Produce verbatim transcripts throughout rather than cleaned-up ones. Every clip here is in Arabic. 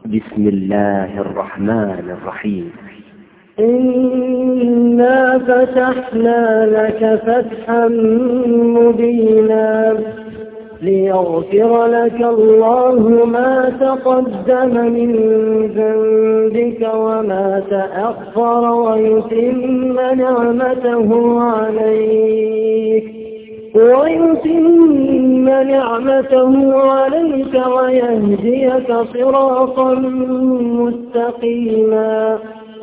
بسم الله الرحمن الرحيم. إنا فتحنا لك فتحا مبينا ليغفر لك الله ما تقدم من ذنبك وما تأخر ويتم نعمته عليك ويتم نعمته عليك ويهديك صراطا مستقيما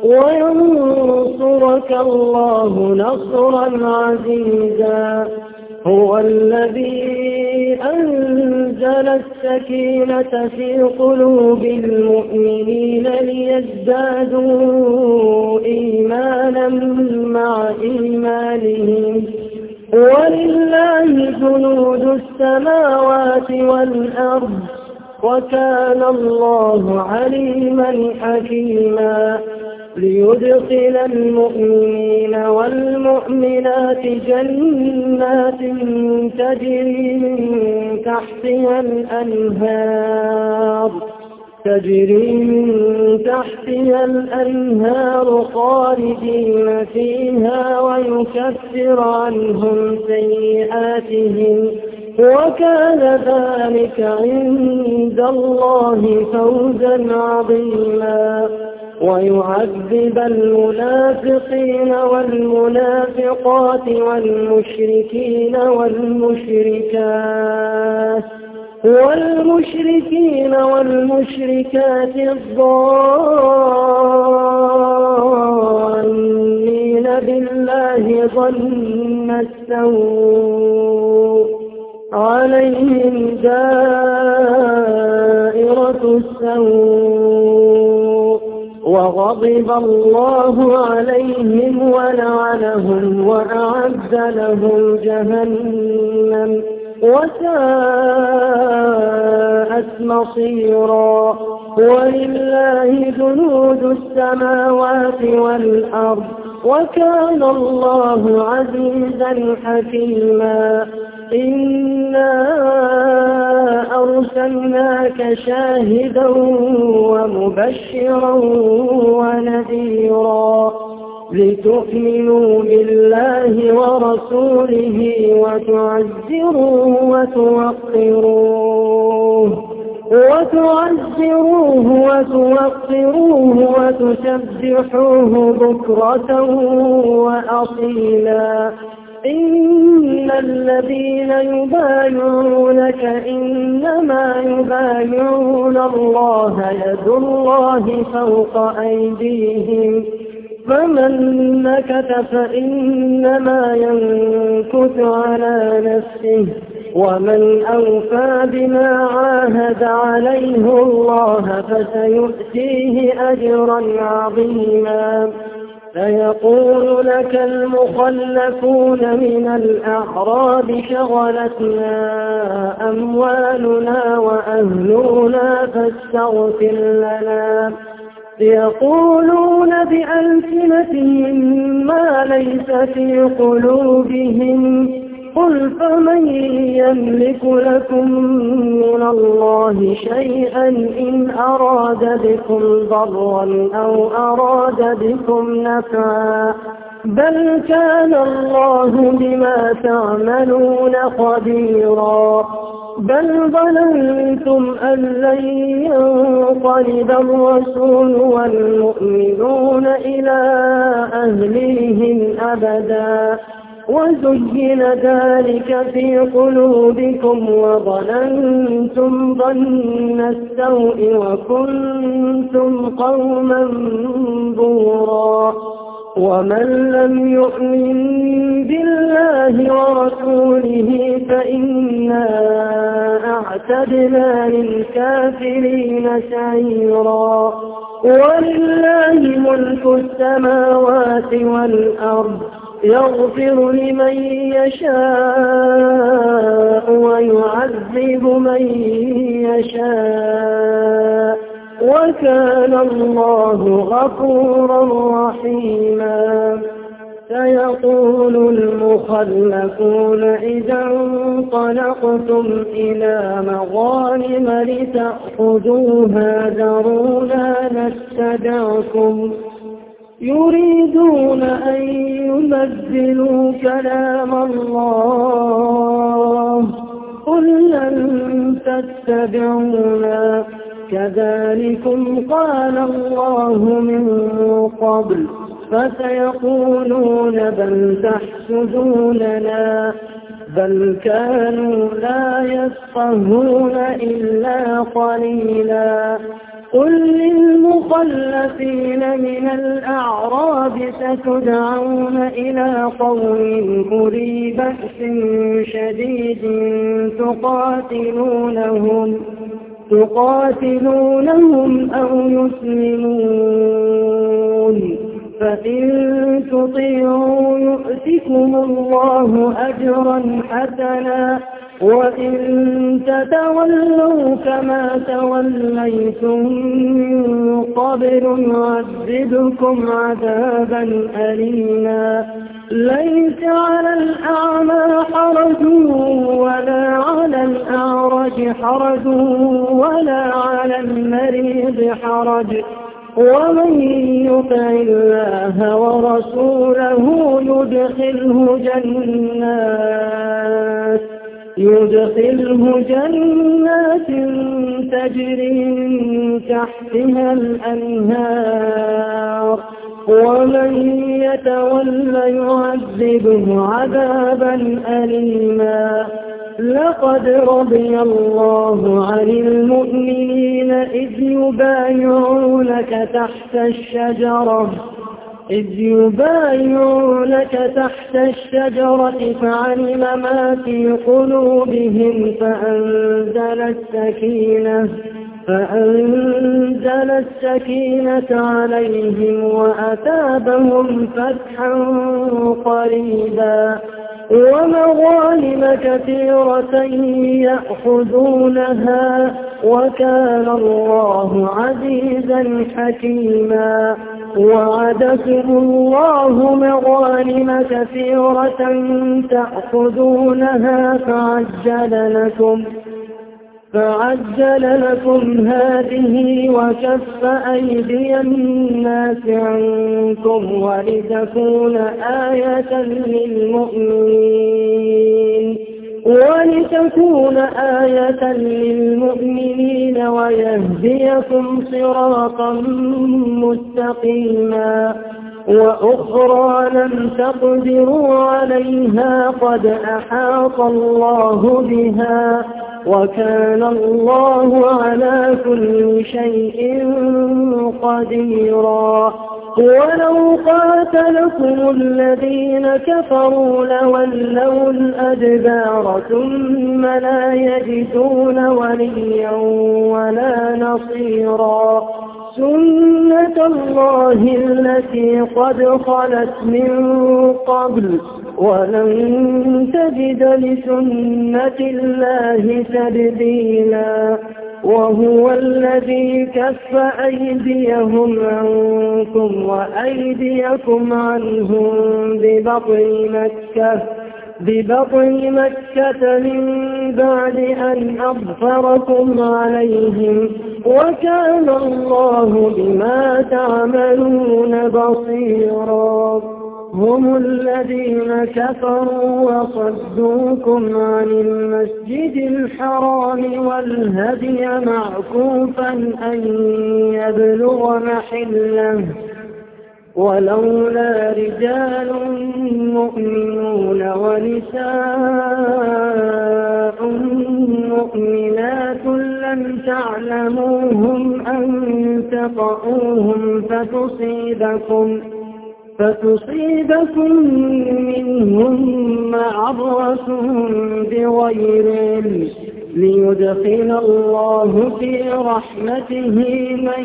وينصرك الله نصرا عزيزا. هو الذي أنزل السكينة في قلوب المؤمنين ليزدادوا إيمانا مع إيمانهم ولله جنود السماوات والأرض وكان الله عليما حكيما. ليدخل المؤمنين والمؤمنات جنات تجري من تحتها الأنهار تجري من تحتها الأنهار خالدين فيها ويكفر عنهم سيئاتهم وكان ذلك عند الله فوزا عظيما. ويعذب المنافقين والمنافقات والمشركين والمشركات والمشركين والمشركات الظانين بالله ظن السوء عليهم دائرة السوء وغضب الله عليهم ولعنهم وأعد لهم جهنم وساءت مصيرا. ولله جنود السماوات والأرض وكان الله عزيزا حكيما. إنا أرسلناك شاهدا ومبشرا ونذيرا لتؤمنوا بالله ورسوله وتعزروه وتوقروه وتعزروه وتوقروه وتسبحوه بكرة وأصيلا. إن الذين يبايعونك إنما يبايعون الله يد الله فوق أيديهم فمن نكث فإنما ينكث على نفسه ومن أوفى بما عاهد عليه الله فسيؤتيه أجرا عظيما. سيقول لك المخلفون من الأعراب شغلتنا أموالنا وأهلنا فاستغفر لنا. يقولون بألسنتهم ما ليس في قلوبهم قل فمن يملك لكم من الله شيئا إن أراد بكم ضرا أو أراد بكم نفعا بل كان الله بما تعملون خبيرا. بل ظننتم أن لن ينقلب الرسول والمؤمنون إلى أهليهم أبدا وزين ذلك في قلوبكم وظننتم ظن السوء وكنتم قوما بورا. ومن لم يؤمن بالله ورسوله فإنا أعتدنا للكافرين سعيرا. ولله ملك السماوات والأرض يغفر لمن يشاء ويعذب من يشاء وكان الله غفورا رحيما. سيقول المخلفون إذا انطلقتم إلى مغانم لتأخذوها ذرونا نتبعكم يريدون أن يبدلوا كلام الله قل لن تتبعونا كذلكم قال الله من قبل فسيقولون بل تحسدوننا بل كانوا لا يفقهون إلا قليلا قل للمخلفين من الأعراب ستدعون إلى قوم أولي بأس شديد تقاتلونهم تقاتلونهم أو يسلمون فإن تطيعوا يؤتكم الله أجرا حسنا وإن تتولوا كما توليتم من قبل يعذبكم عذابا أليما ليس على الأعمى حرج ولا على الأعرج حرج ولا على المريض حرج ومن يطع الله ورسوله يدخله جنات يدخله جنات تجري من تحتها الأنهار ومن يتولى يعذبه عذابا أليما لقد رضي الله عن المؤمنين إذ يبايعونك تحت الشجرة إذ يبايعونك تحت الشجرة فعلم ما في قلوبهم فأنزل السكينة فأنزل السكينة عليهم وأثابهم فتحا قريبا ومغانم كثيرة يأخذونها وكان الله عزيزا حكيما وعدكم الله مغانم كثيرة تأخذونها فعجل لكم فعجل لكم هذه وكف أيدي الناس عنكم ولتكون آية للمؤمنين ولتكون آية للمؤمنين ويهديكم صراطا مستقيما وأخرى لم تقدروا عليها قد أحاط الله بها وكان الله على كل شيء قديرا ولو قاتلكم الذين كفروا لولوا الأدبار ثم لا يجدون وليا ولا نصيرا سنة الله التي قد خلت من قبل ولن تجد لسنة الله تبديلا وهو الذي كف أيديهم عنكم وأيديكم عنهم ببطن مكة ببطن مكة من بعد أن أظفركم عليهم وكان الله بما تعملون بصيرا هم الذين كفروا وصدوكم عن المسجد الحرام والهدي معكوفا أن يبلغ محله ولولا رجال مؤمنون ونساء مؤمنات لم تعلموهم أن تطؤوهم فتصيبكم فتصيبكم منهم معرة بغير علم ليدخل الله في رحمته من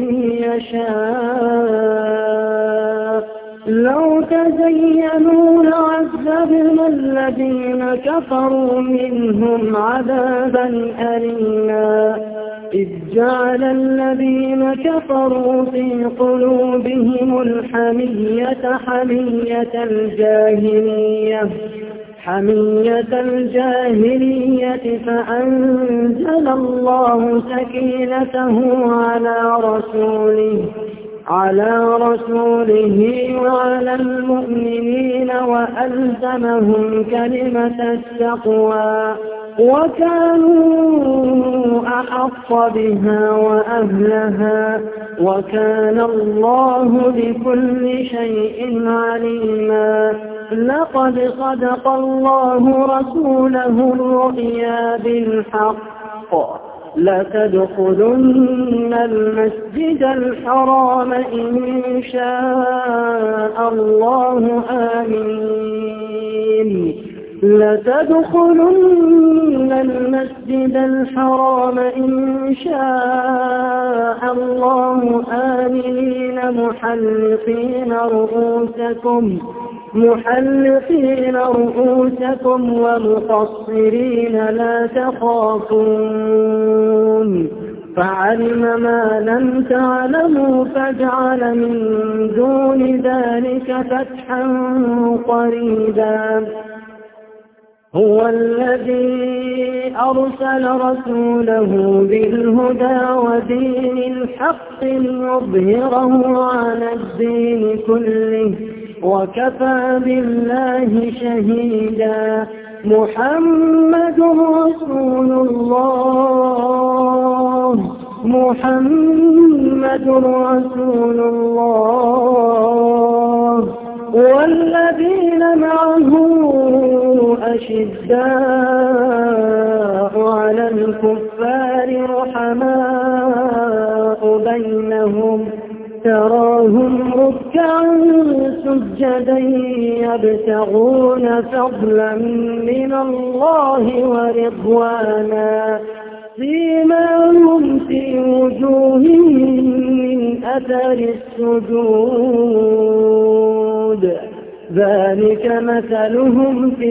يشاء لو تزينوا لعذبنا الذين كفروا منهم عذابا أليما إذ جعل الذين كفروا في قلوبهم الحمية حمية الجاهلية حمية الجاهلية فأنزل الله سكينته على رسوله على رسوله وعلى المؤمنين وألزمهم كلمة التقوى وكانوا أحق بها وأهلها وكان الله بكل شيء عليما. لقد صدق الله رسوله الرؤيا بالحق لتدخلن المسجد الحرام إن شاء الله آمين لتدخلن المسجد الحرام إن شاء الله آمين محلقين رؤوسكم محلقين رؤوسكم ومقصرين لا تخافون فعلم ما لم تعلموا فجعل من دون ذلك فتحا قريبا. هو الذي أرسل رسوله بالهدى ودين الحق ليظهره على الدين كله وكفى بالله شهيدا. محمد رسول الله محمد رسول الله والذين معه أشداء على الكفار رحماء بينهم تراهم ركعا سجدا يبتغون فضلا من الله ورضوانا سيماهم في وجوههم من أثر السجود ذلك مثلهم في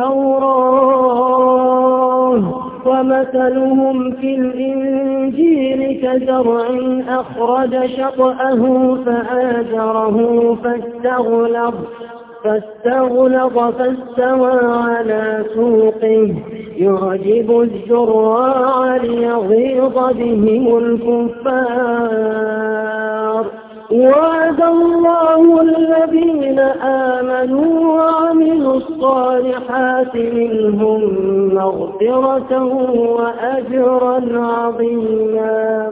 التوراة ومثلهم في الإنجيل كزرع أخرج شطأه فآزره فاستغلظ فاستغلظ فاستوى على سوقه يعجب الزراع ليغيظ بهم الكفار. وعد الله الذين آمنوا وعملوا الصالحات منهم مغفرة وأجرا عظيما.